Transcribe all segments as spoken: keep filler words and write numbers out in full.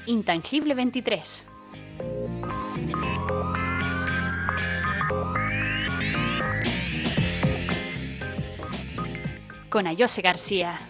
Intangible veintitrés. Con Ayose García.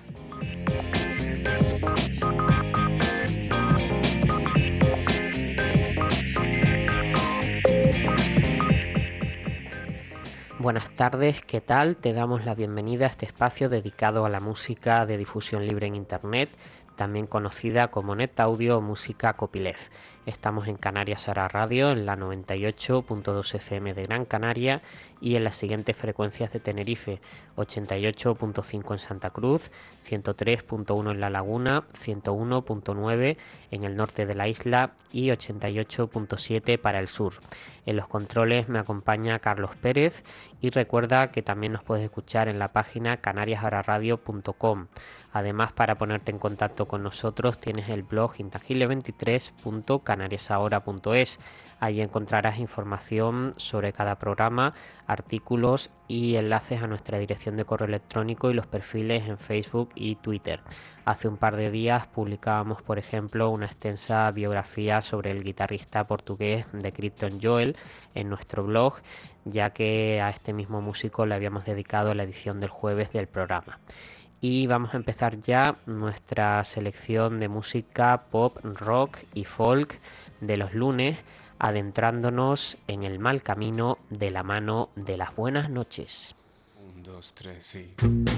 Buenas tardes, ¿qué tal? Te damos la bienvenida a este espacio dedicado a la música de difusión libre en Internet, también conocida como NetAudio o música copyleft. Estamos en Canarias Ahora Radio, en la noventa y ocho punto dos F M de Gran Canaria y en las siguientes frecuencias de Tenerife: ochenta y ocho punto cinco en Santa Cruz, ciento tres punto uno en La Laguna, ciento uno punto nueve en el norte de la isla y ochenta y ocho punto siete para el sur. En los controles me acompaña Carlos Pérez y recuerda que también nos puedes escuchar en la página canarias ahora radio punto com. Además, para ponerte en contacto con nosotros tienes el blog intangible veintitrés punto canarias ahora punto es. Allí encontrarás información sobre cada programa, artículos y enlaces a nuestra dirección de correo electrónico y los perfiles en Facebook y Twitter. Hace un par de días publicábamos, por ejemplo, una extensa biografía sobre el guitarrista portugués de Krypton Joel en nuestro blog, ya que a este mismo músico le habíamos dedicado la edición del jueves del programa. Y vamos a empezar ya nuestra selección de música pop, rock y folk de los lunes, adentrándonos en el mal camino de la mano de las buenas noches. Un, dos, tres, sí.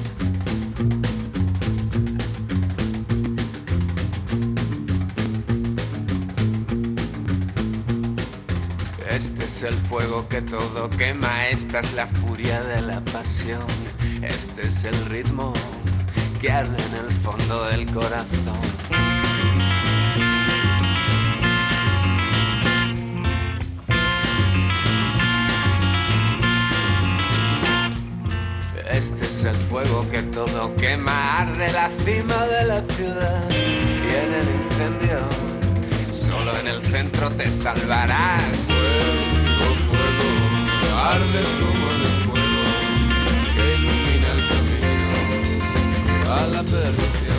Este es el fuego que todo quema, esta es la furia de la pasión, este es el ritmo que arde en el fondo del corazón. Este es el fuego que todo quema, arde la cima de la ciudad y en el incendio solo en el centro te salvarás. Fuego, fuego, ardes como en el fuego que ilumina el camino a la perdición.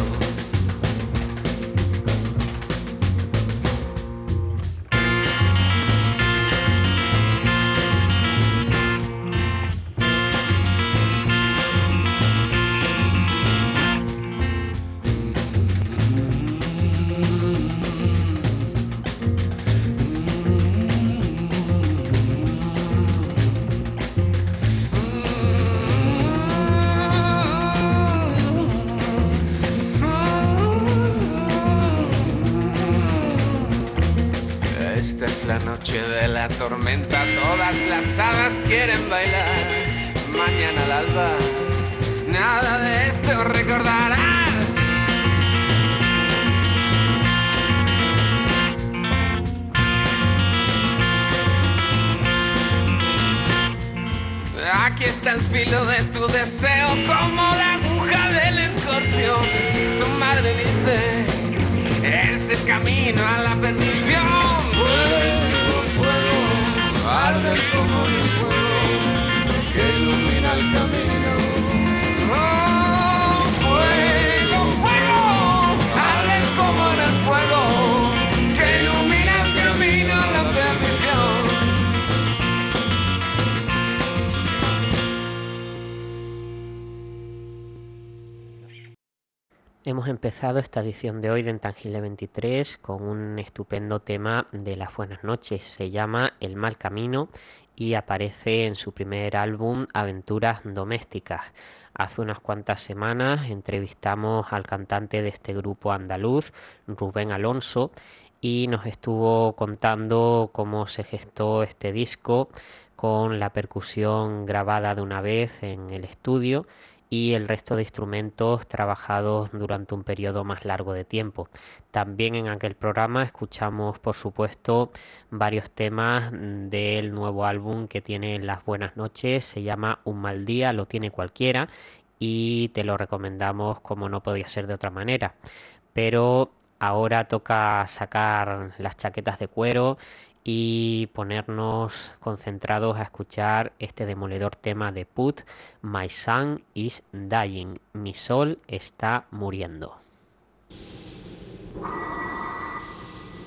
Esta es la noche de la tormenta, todas las hadas quieren bailar. Mañana al alba, nada de esto recordarás. Aquí está el filo de tu deseo, como la aguja del escorpión. Tu madre dice, es el camino a la perdición. Fuego, fuego, ardes como en el fuego que ilumina el camino. Oh, fuego, fuego, ardes como en el fuego que ilumina el camino a la perdición. Hemos empezado esta edición de hoy de Intangible veintitrés con un estupendo tema de las buenas noches. Se llama El mal camino y aparece en su primer álbum Aventuras Domésticas. Hace unas cuantas semanas entrevistamos al cantante de este grupo andaluz, Rubén Alonso, y nos estuvo contando cómo se gestó este disco con la percusión grabada de una vez en el estudio y el resto de instrumentos trabajados durante un periodo más largo de tiempo. También en aquel programa escuchamos, por supuesto, varios temas del nuevo álbum que tiene Las Buenas Noches. Se llama Un mal día, lo tiene cualquiera, y te lo recomendamos como no podía ser de otra manera. Pero ahora toca sacar las chaquetas de cuero y ponernos concentrados a escuchar este demoledor tema de Put, My Sun is Dying, mi sol está muriendo.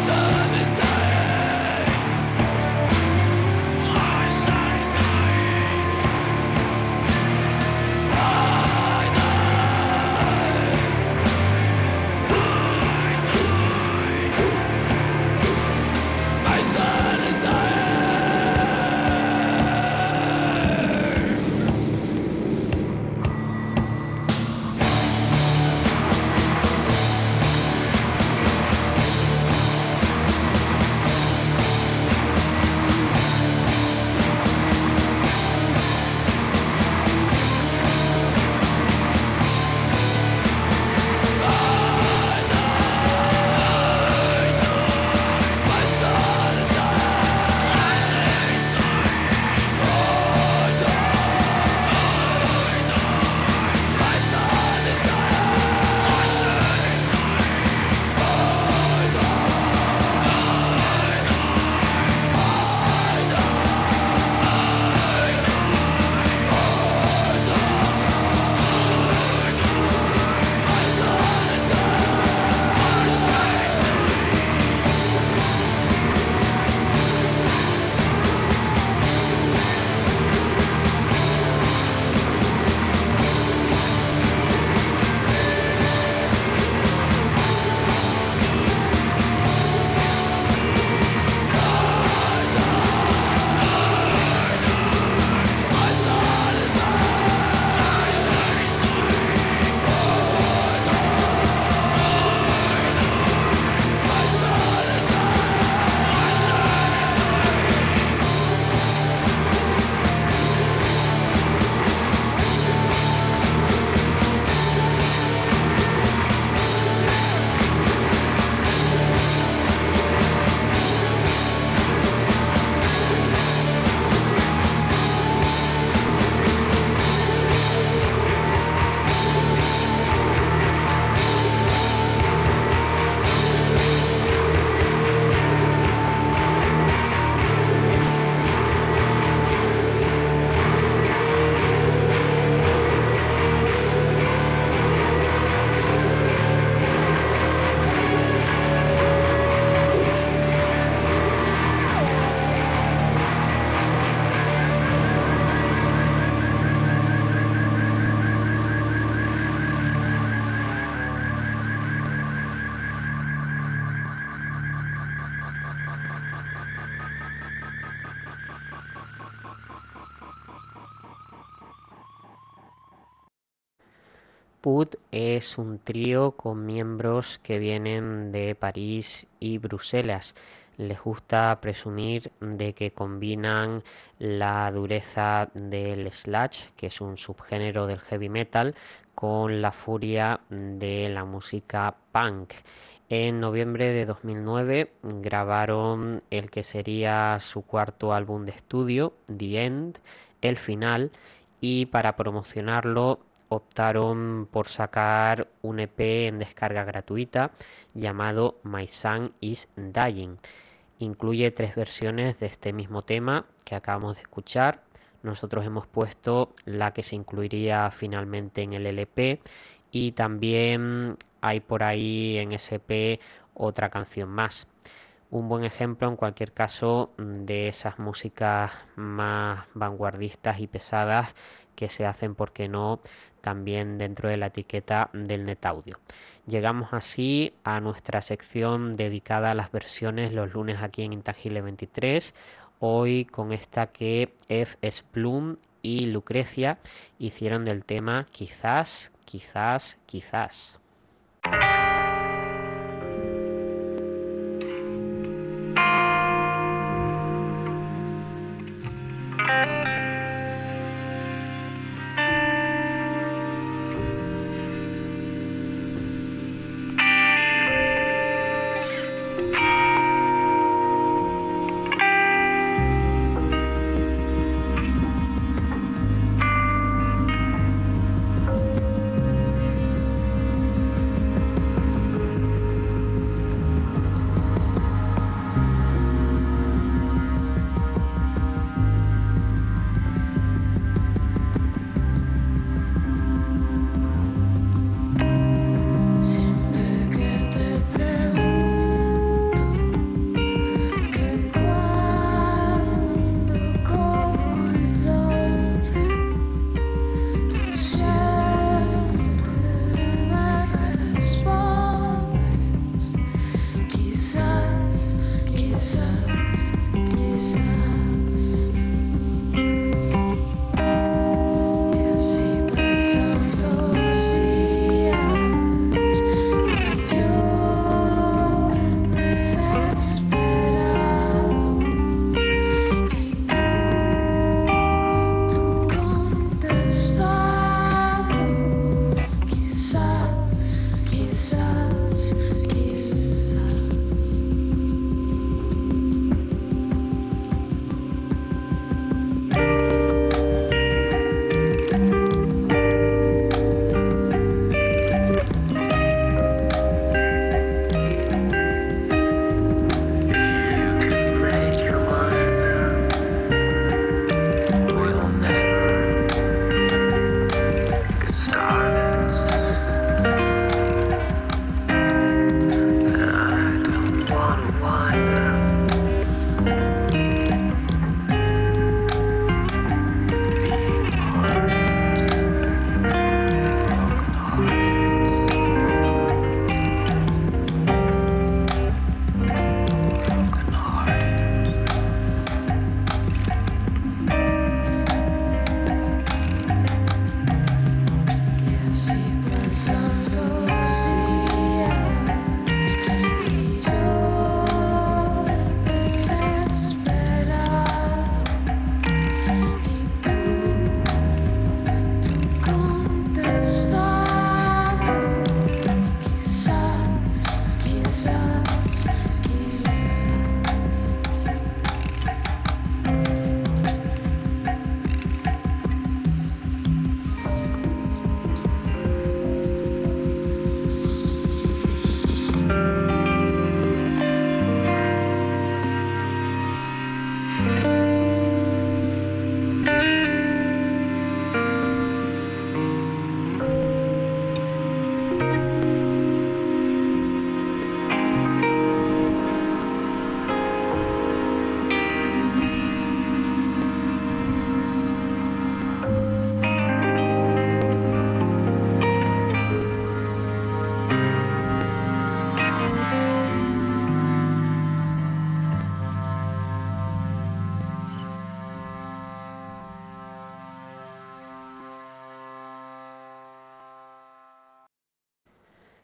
Put es un trío con miembros que vienen de París y Bruselas. Les gusta presumir de que combinan la dureza del sludge, que es un subgénero del heavy metal, con la furia de la música punk. En noviembre de dos mil nueve grabaron el que sería su cuarto álbum de estudio, The End, el final, y para promocionarlo optaron por sacar un E P en descarga gratuita llamado My Sun is Dying. Incluye tres versiones de este mismo tema que acabamos de escuchar. Nosotros hemos puesto la que se incluiría finalmente en el L P y también hay por ahí en ese E P otra canción más. Un buen ejemplo en cualquier caso de esas músicas más vanguardistas y pesadas que se hacen, ¿por qué no?, también dentro de la etiqueta del NetAudio. Llegamos así a nuestra sección dedicada a las versiones los lunes aquí en Intangible veintitrés. Hoy con esta que F. Splum y Lucrecia hicieron del tema Quizás, quizás, quizás.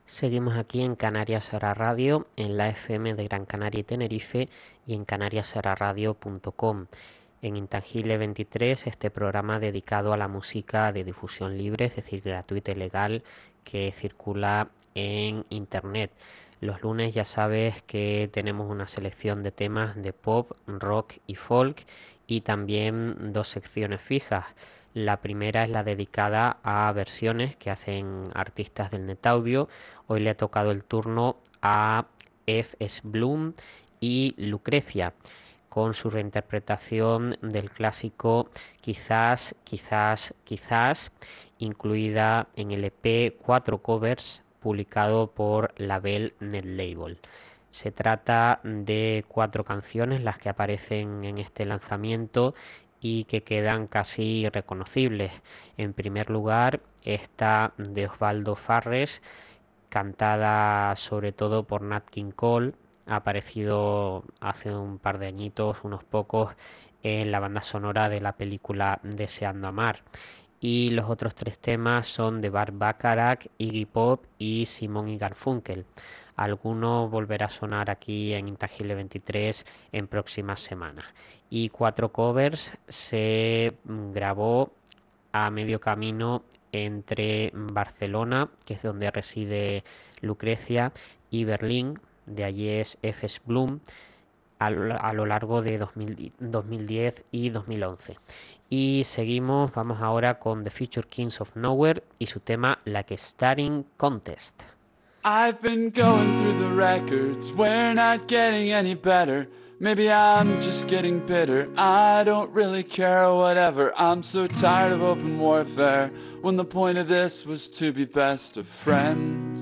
Seguimos aquí en Canarias Ahora Radio, en la F M de Gran Canaria y Tenerife y en canarias ahora radio punto com. En Intangible veintitrés, este programa dedicado a la música de difusión libre, es decir, gratuita y legal, que circula en Internet. Los lunes ya sabes que tenemos una selección de temas de pop, rock y folk y también dos secciones fijas. La primera es la dedicada a versiones que hacen artistas del NetAudio. Hoy le ha tocado el turno a F S Bloom y Lucrecia con su reinterpretación del clásico Quizás, quizás, quizás, incluida en el E P Cuatro Covers publicado por Label Net Label. Se trata de cuatro canciones las que aparecen en este lanzamiento y que quedan casi reconocibles. En primer lugar, esta de Osvaldo Farres, cantada sobre todo por Nat King Cole, ha aparecido hace un par de añitos, unos pocos, en la banda sonora de la película Deseando Amar. Y los otros tres temas son de Burt Bacharach, Iggy Pop y Simon y Garfunkel. Alguno volverá a sonar aquí en Intangible veintitrés en próximas semanas. Y Cuatro Covers se grabó a medio camino entre Barcelona, que es donde reside Lucrecia, y Berlín, de allí es F S Bloom, a lo, a lo largo de dos mil, dos mil diez y dos mil once. Y seguimos, vamos ahora con The Future Kings of Nowhere y su tema Like a Starting Contest. I've been going through the records, we're not getting any better. Maybe I'm just getting bitter, I don't really care, whatever. I'm so tired of open warfare, when the point of this was to be best of friends.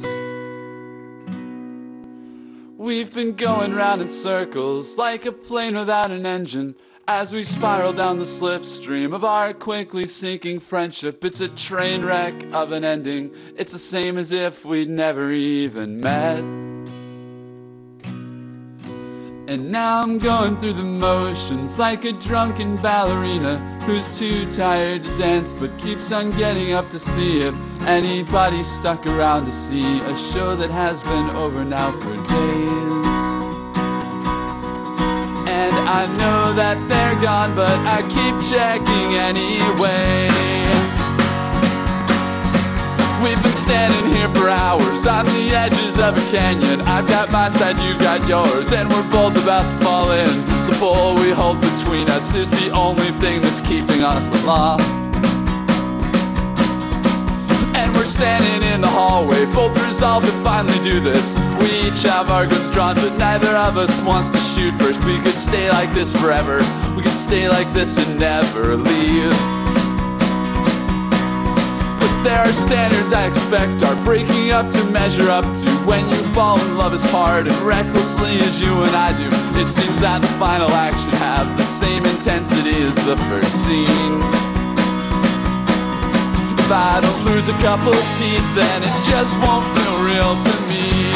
We've been going round in circles, like a plane without an engine, as we spiral down the slipstream of our quickly sinking friendship. It's a train wreck of an ending, it's the same as if we'd never even met. And now I'm going through the motions like a drunken ballerina who's too tired to dance but keeps on getting up to see if anybody's stuck around to see a show that has been over now for days. And I know that they're gone, but I keep checking anyway. We've been standing here for hours on the edges of a canyon. I've got my side, you got yours, and we're both about to fall in. The pole we hold between us is the only thing that's keeping us aloft. And we're standing in the hallway, both resolved to finally do this. We each have our guns drawn, but neither of us wants to shoot first. We could stay like this forever, we could stay like this and never leave. There are standards I expect are breaking up to measure up to. When you fall in love as hard and recklessly as you and I do, it seems that the final act should have the same intensity as the first scene. If I don't lose a couple of teeth, then it just won't feel real to me.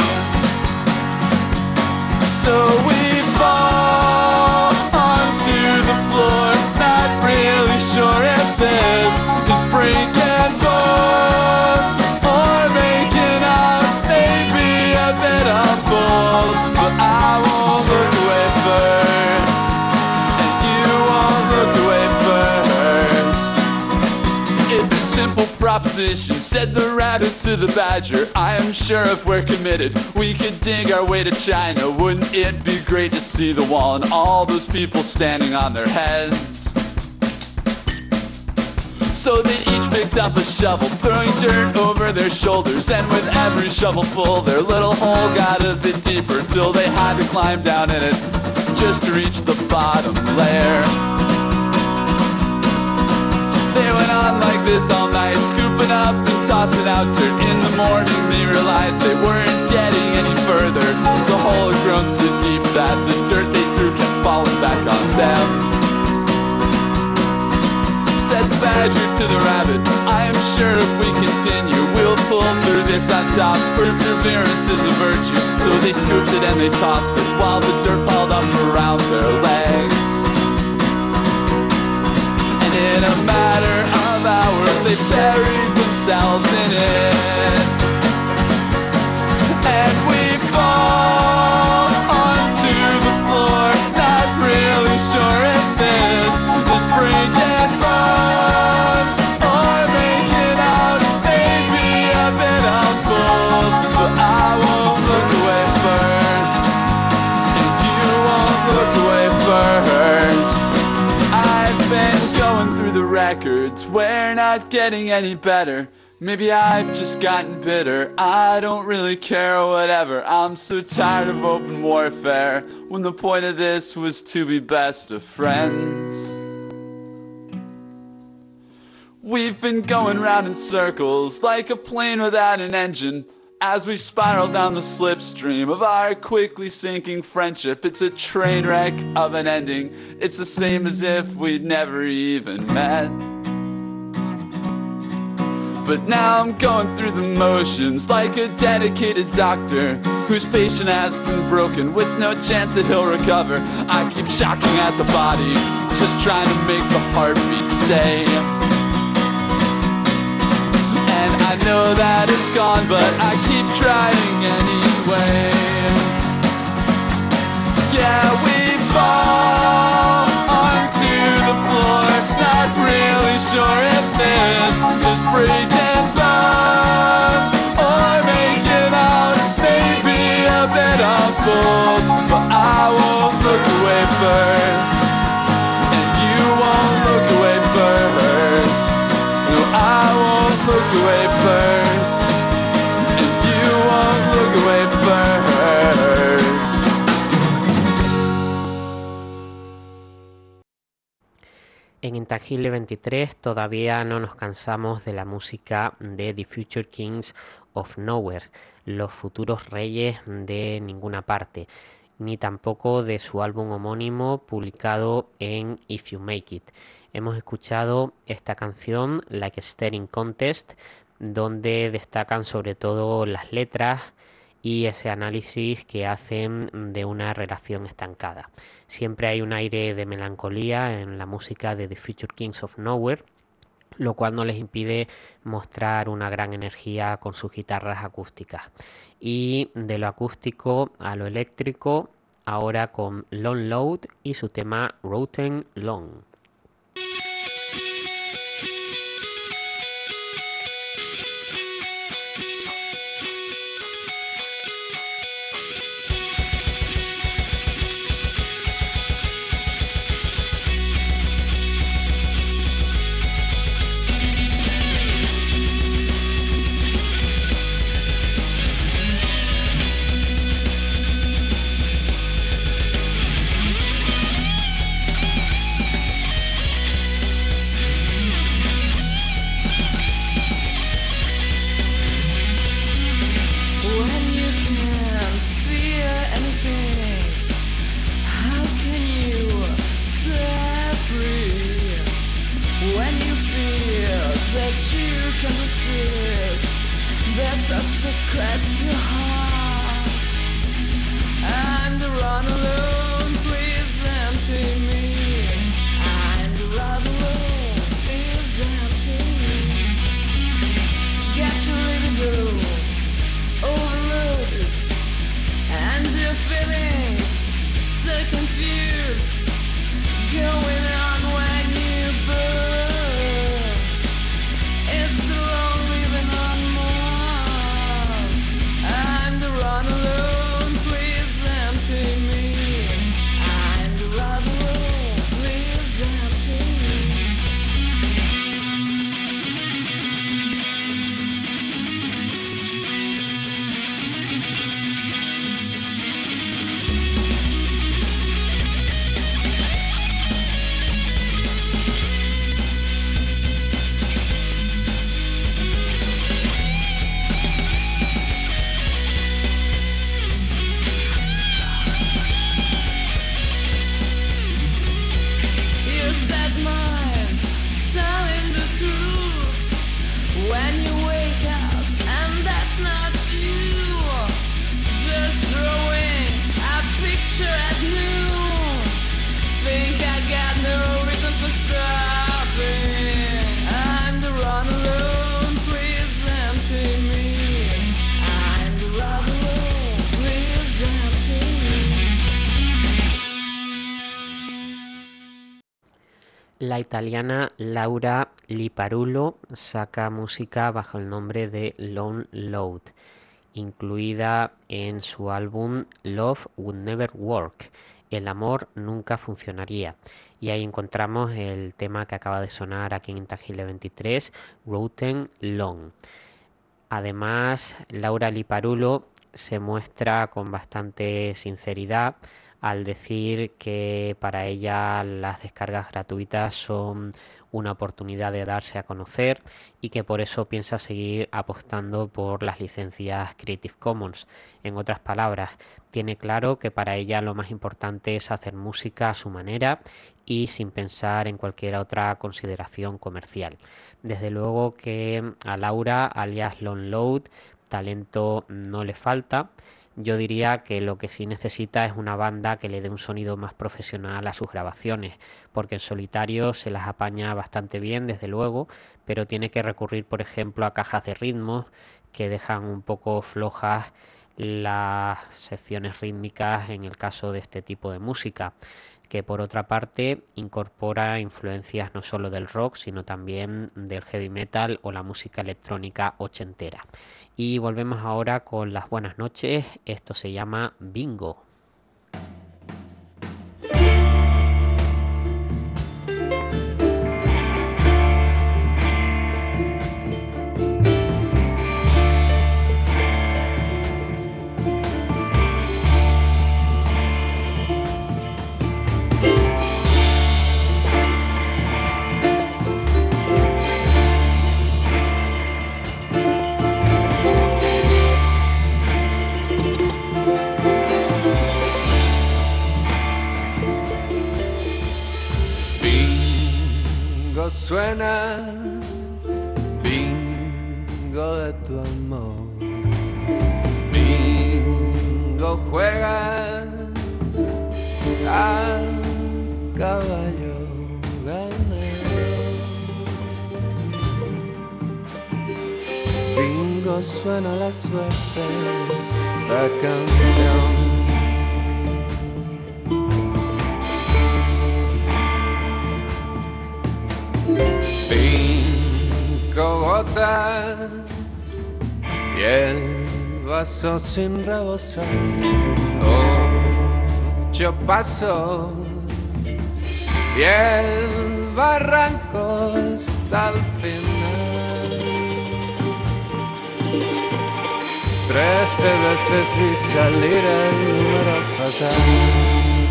So we fall onto the floor, not really sure if this is breaking bones or making up, maybe a bit of bold. But I won't look away first, and you won't look away first. It's a simple proposition, said the rabbit to the badger. I am sure if we're committed, we could dig our way to China. Wouldn't it be great to see the wall and all those people standing on their heads? So they each picked up a shovel, throwing dirt over their shoulders, and with every shovelful their little hole got a bit deeper, till they had to climb down in it just to reach the bottom layer. They went on like this all night, scooping up and tossing out dirt. In the morning they realized they weren't getting any further. The hole had grown so deep that the dirt they threw kept falling back on them. Said the badger to the rabbit, I am sure if we continue, we'll pull through this on top. Perseverance is a virtue. So they scooped it and they tossed it, while the dirt piled up around their legs. And in a matter of hours, they buried themselves in it. and we fall onto the floor. Not really sure if this is breaking bones or making out. Maybe a bit of both, but I won't look away first, and you won't look away first. I've been going through the records, we're not getting any better. Maybe I've just gotten bitter, I don't really care, whatever. I'm so tired of open warfare, when the point of this was to be best of friends. We've been going round in circles, like a plane without an engine, as we spiral down the slipstream of our quickly sinking friendship. It's a train wreck of an ending, it's the same as if we'd never even met. But now I'm going through the motions like a dedicated doctor whose patient has been broken with no chance that he'll recover. I keep shocking at the body, just trying to make the heartbeat stay. And I know that it's gone, but I keep trying anyway. Yeah, we fall onto the floor, not really sure if this is breaking bones or making out. Maybe a bit of both, but I won't look away first, and you won't look away first. No, I won't look away first, and you won't look away first. En Intangible veintitrés todavía no nos cansamos de la música de The Future Kings of Nowhere, los futuros reyes de ninguna parte, ni tampoco de su álbum homónimo publicado en If You Make It. Hemos escuchado esta canción, Like a Staring Contest, donde destacan sobre todo las letras y ese análisis que hacen de una relación estancada. Siempre hay un aire de melancolía en la música de The Future Kings of Nowhere, lo cual no les impide mostrar una gran energía con sus guitarras acústicas. Y de lo acústico a lo eléctrico, ahora con Long Load y su tema Rotten Long. Touch to scratch your heart, and the run alone, please empty me, and the run alone, please empty me. Get your libido overloaded, and your feelings so confused, going on when you burn. It's the long living on Mars, and the run alone, please empty me, and the run alone, please empty me. You said mine, telling the truth when you wake up, and that's not you. Just drawing a picture at noon. Think I got no reason for stopping. I'm the run alone, please empty me. I'm the run alone. La italiana Laura Liparulo saca música bajo el nombre de Lone Load, incluida en su álbum Love Would Never Work, El amor nunca funcionaría. Y ahí encontramos el tema que acaba de sonar aquí en Intangible veintitrés, Rotten Long. Además, Laura Liparulo se muestra con bastante sinceridad al decir que para ella las descargas gratuitas son una oportunidad de darse a conocer y que por eso piensa seguir apostando por las licencias Creative Commons. En otras palabras, tiene claro que para ella lo más importante es hacer música a su manera y sin pensar en cualquier otra consideración comercial. Desde luego que a Laura, alias Lone Load, talento no le falta. Yo diría que lo que sí necesita es una banda que le dé un sonido más profesional a sus grabaciones, porque en solitario se las apaña bastante bien, desde luego, pero tiene que recurrir, por ejemplo, a cajas de ritmos que dejan un poco flojas las secciones rítmicas en el caso de este tipo de música, que por otra parte incorpora influencias no solo del rock, sino también del heavy metal o la música electrónica ochentera. Y volvemos ahora con las buenas noches. Esto se llama Bingo. Suena bingo de tu amor, bingo juega al caballo ganador, bingo suena la suerte, está campeón. Cinco gotas y el vaso sin rebosar, ocho pasos y el barranco hasta el final. Trece veces vi salir el número fatal.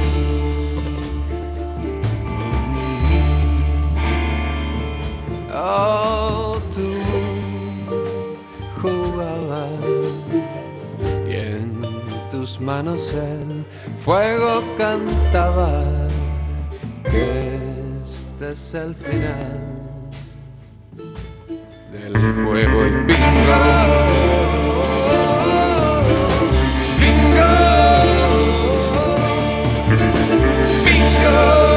Oh, tú jugabas y en tus manos el fuego cantaba que este es el final del juego y bingo, bingo, bingo.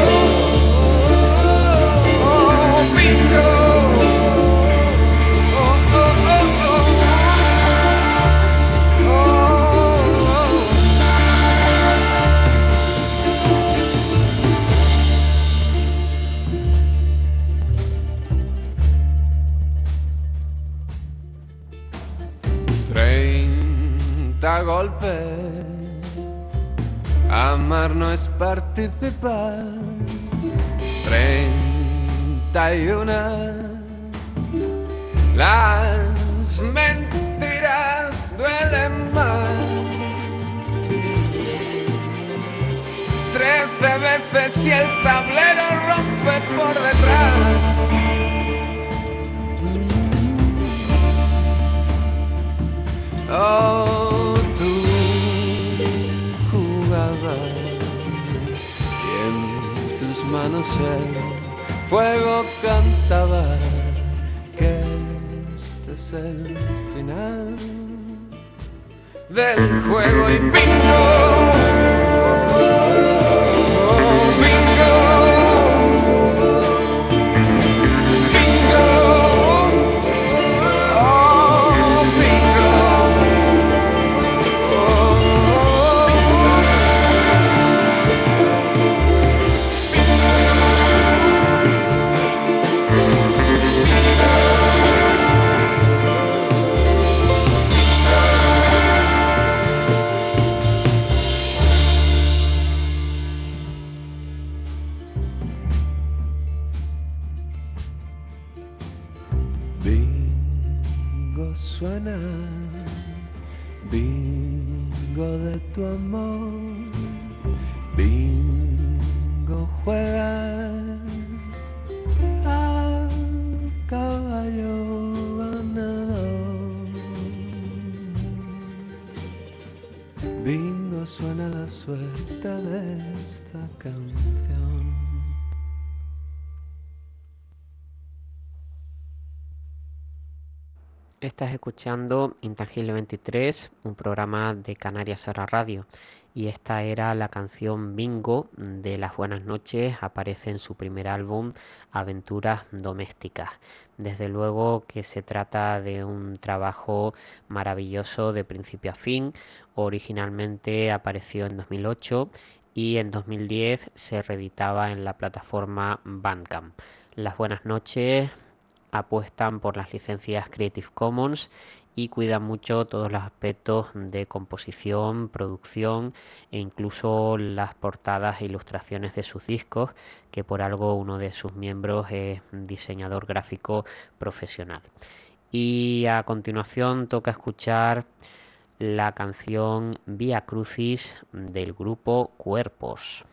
Golpes, amar no es participar. Treinta y una, las mentiras duelen más. Trece veces si el tablero rompe por detrás. Oh, tú jugabas y en tus manos el fuego cantaba que este es el final del juego y bingo. tu amor. Bingo, juegas al caballo ganador. Bingo, suena la suerte de esta canción. Estás escuchando Intangible veintitrés, un programa de Canarias Ahora Radio, y esta era la canción Bingo de Las Buenas Noches. Aparece en su primer álbum Aventuras Domésticas. Desde luego que se trata de un trabajo maravilloso de principio a fin. Originalmente apareció en dos mil ocho y en dos mil diez se reeditaba en la plataforma Bandcamp. Las Buenas Noches apuestan por las licencias Creative Commons y cuidan mucho todos los aspectos de composición, producción e incluso las portadas e ilustraciones de sus discos, que por algo uno de sus miembros es diseñador gráfico profesional. Y a continuación toca escuchar la canción Vía Crucis del grupo Cuerpos.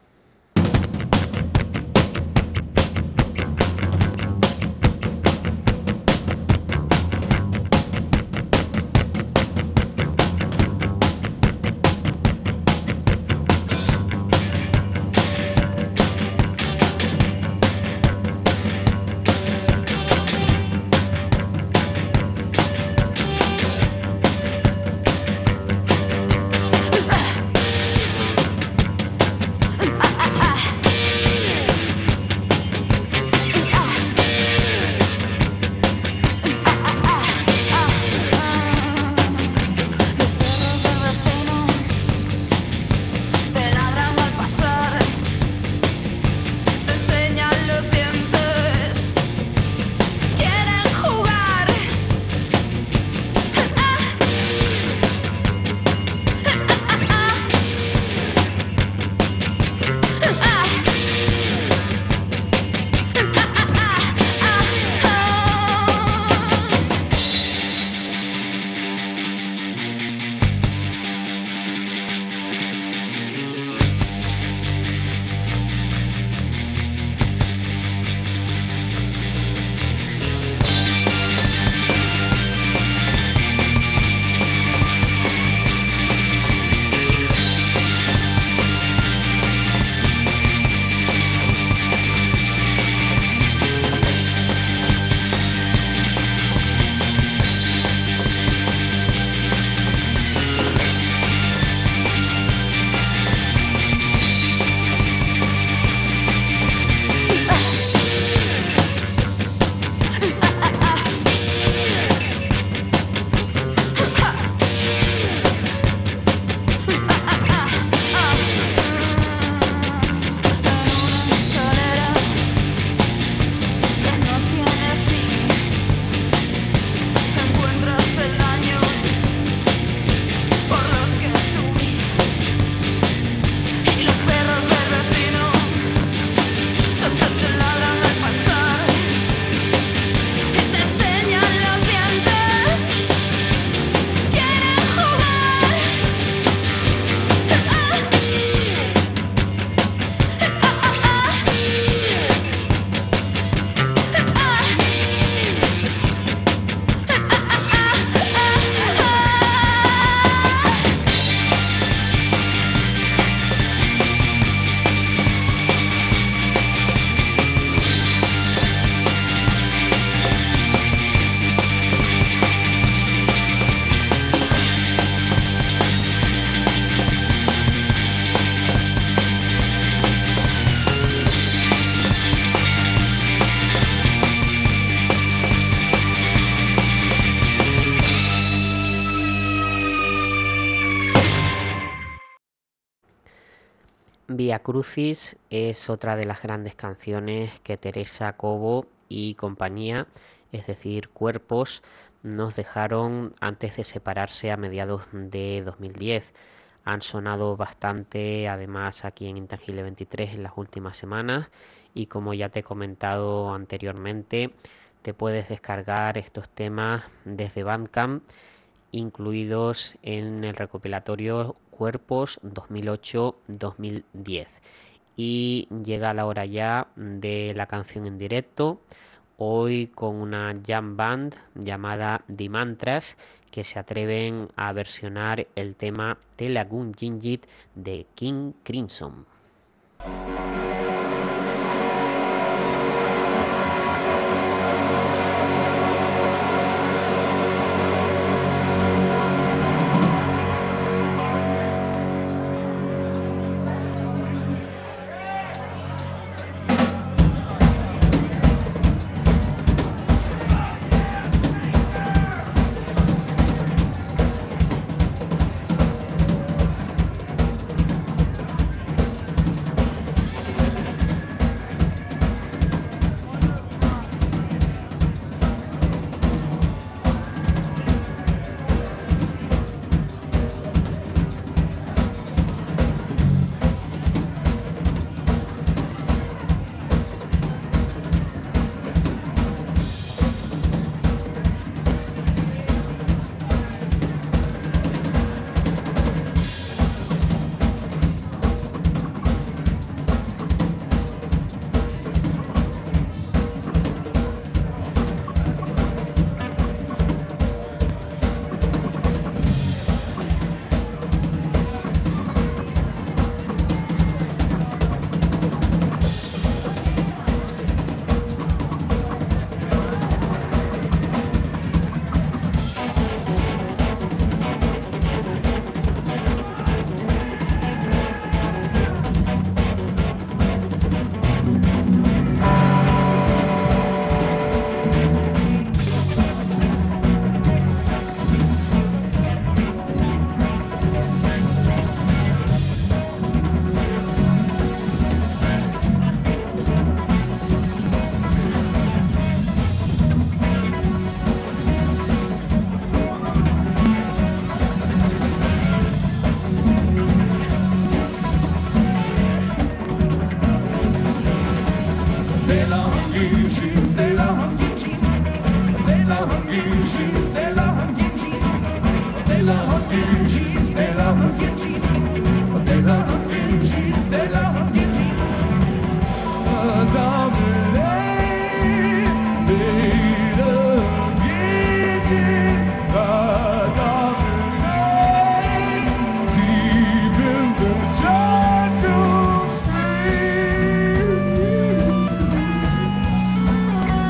Vía Crucis es otra de las grandes canciones que Teresa Cobo y compañía, es decir, Cuerpos, nos dejaron antes de separarse a mediados de dos mil diez. Han sonado bastante, además, aquí en Intangible veintitrés en las últimas semanas, y como ya te he comentado anteriormente, te puedes descargar estos temas desde Bandcamp incluidos en el recopilatorio Cuerpos dos mil ocho dos mil diez. Y llega la hora ya de la canción en directo, hoy con una jam band llamada The Mantras, que se atreven a versionar el tema The Lagoon Gingit de King Crimson. Jungle street.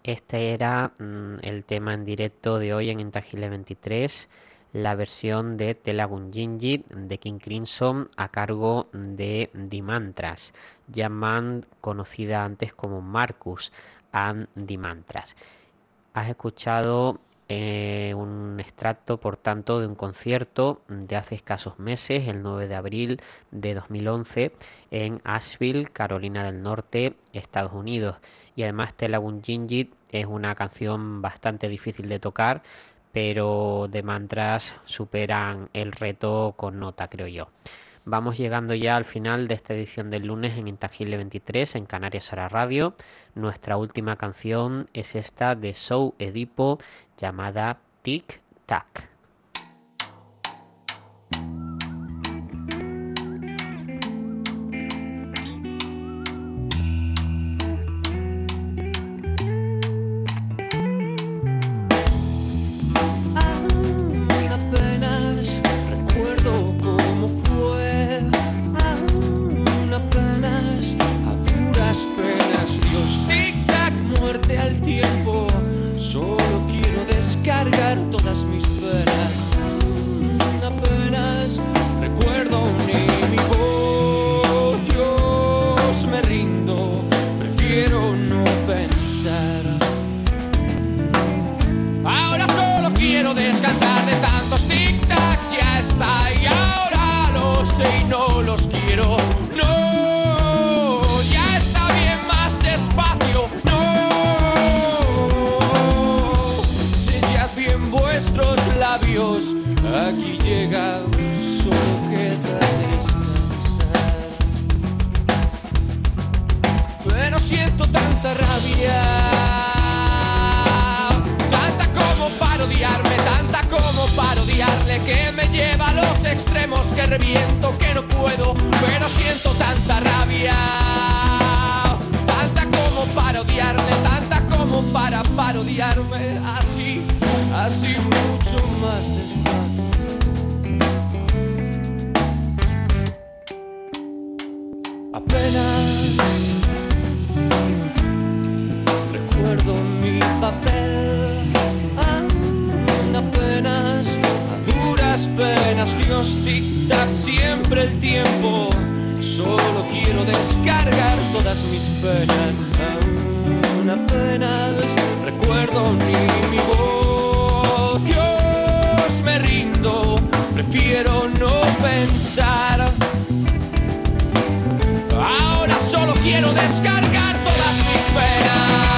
Este era mmm, el tema en directo de hoy en Intangible veintitrés, la versión de Telagun Jinjit de King Crimson a cargo de Dimantras, Jamman, conocida antes como Marcus and Dimantras. Has escuchado eh, un extracto, por tanto, de un concierto de hace escasos meses, el nueve de abril de dos mil once, en Asheville, Carolina del Norte, Estados Unidos. Y además Telagun Jinjit es una canción bastante difícil de tocar, pero de mantras superan el reto con nota, creo yo. Vamos llegando ya al final de esta edición del lunes en Intangible veintitrés en Canarias Ahora Radio. Nuestra última canción es esta de Show Edipo llamada Tic Tac. Penas, Dios, tic-tac, muerte al tiempo. Solo quiero descargar todas mis penas. Apenas recuerdo ni mi voz. Dios, me rindo, prefiero no pensar. Ahora solo quiero descansar de tantos tic-tac. Ya está, y ahora lo sé y no los quiero. No. Nuestros labios, aquí llega, solo queda descansar. Pero siento tanta rabia, tanta como para odiarme, tanta como para odiarle, que me lleva a los extremos, que reviento, que no puedo. Pero siento tanta rabia, tanta como para odiarle, tanta como para parodiarme, así. Así mucho más despacio. Apenas recuerdo mi papel. Apenas a duras penas. Dios, tic-tac, siempre el tiempo. Solo quiero descargar todas mis penas. Aún apenas recuerdo ni mi voz. Dios, me rindo, prefiero no pensar. Ahora solo quiero descargar todas mis penas.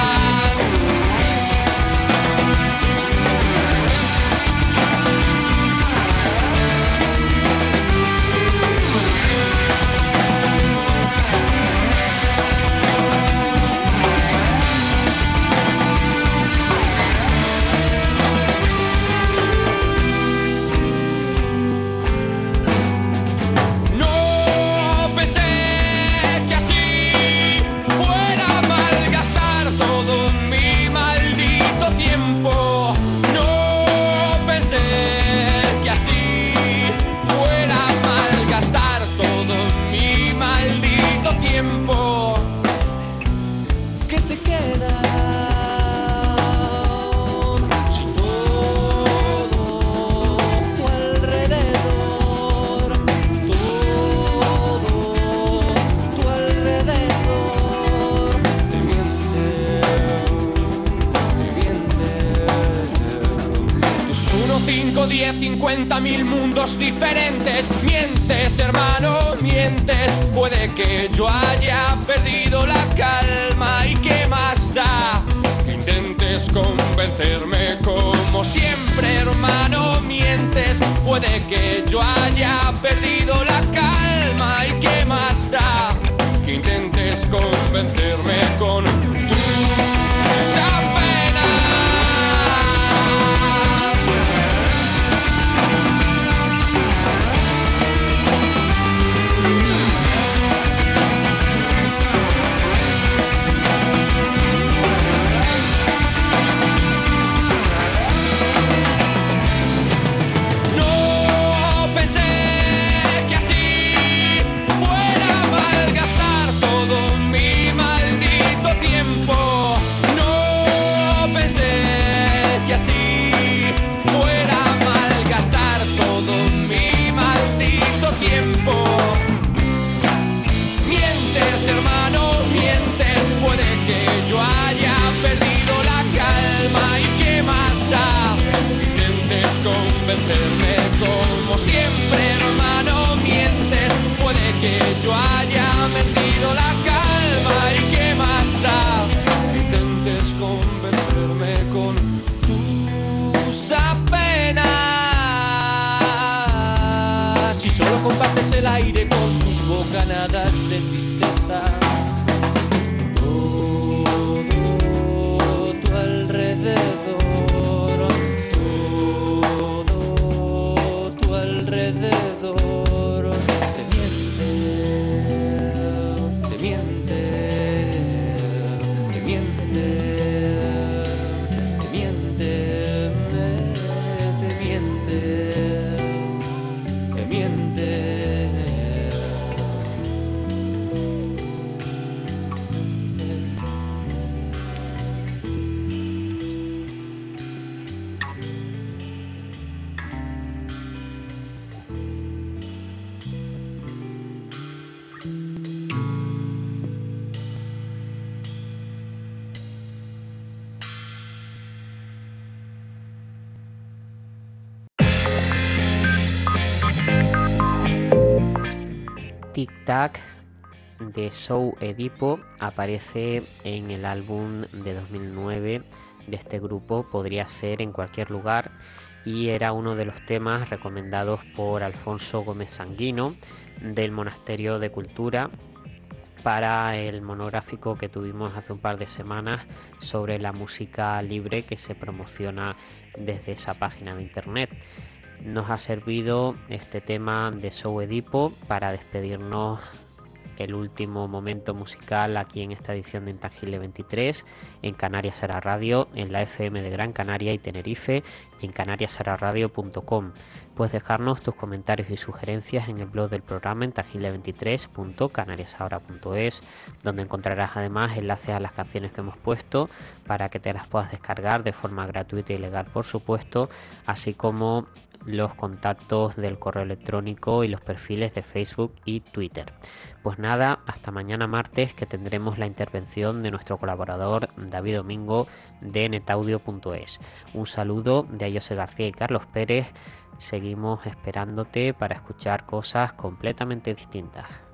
cincuenta mil mundos diferentes. Mientes, hermano, mientes. Puede que yo haya perdido la calma. ¿Y qué más da? Que intentes convencerme como siempre, hermano, mientes. Puede que yo haya perdido la calma. ¿Y qué más da? Que intentes convencerme con tus apenas. si solo compartes el aire con tus bocanadas de tristeza. Todo tu alrededor, todo tu alrededor te miente, te miente, te miente, te miente, te miente, te miente. Tic Tac de Show Edipo aparece en el álbum de dos mil nueve de este grupo, Podría ser en cualquier lugar, y era uno de los temas recomendados por Alfonso Gómez Sanguino del Monasterio de Cultura para el monográfico que tuvimos hace un par de semanas sobre la música libre que se promociona desde esa página de internet. Nos ha servido este tema de Show Edipo para despedirnos el último momento musical aquí en esta edición de Intangible veintitrés, en Canarias Será Radio, en la F M de Gran Canaria y Tenerife, y en canarias será radio punto com. Puedes dejarnos tus comentarios y sugerencias en el blog del programa intangible veintitrés punto canarias ahora punto es, donde encontrarás además enlaces a las canciones que hemos puesto para que te las puedas descargar de forma gratuita y legal, por supuesto, así como los contactos del correo electrónico y los perfiles de Facebook y Twitter. Pues nada, hasta mañana martes, que tendremos la intervención de nuestro colaborador David Domingo de netaudio punto es. Un saludo de Ayose García y Carlos Pérez. Seguimos esperándote para escuchar cosas completamente distintas.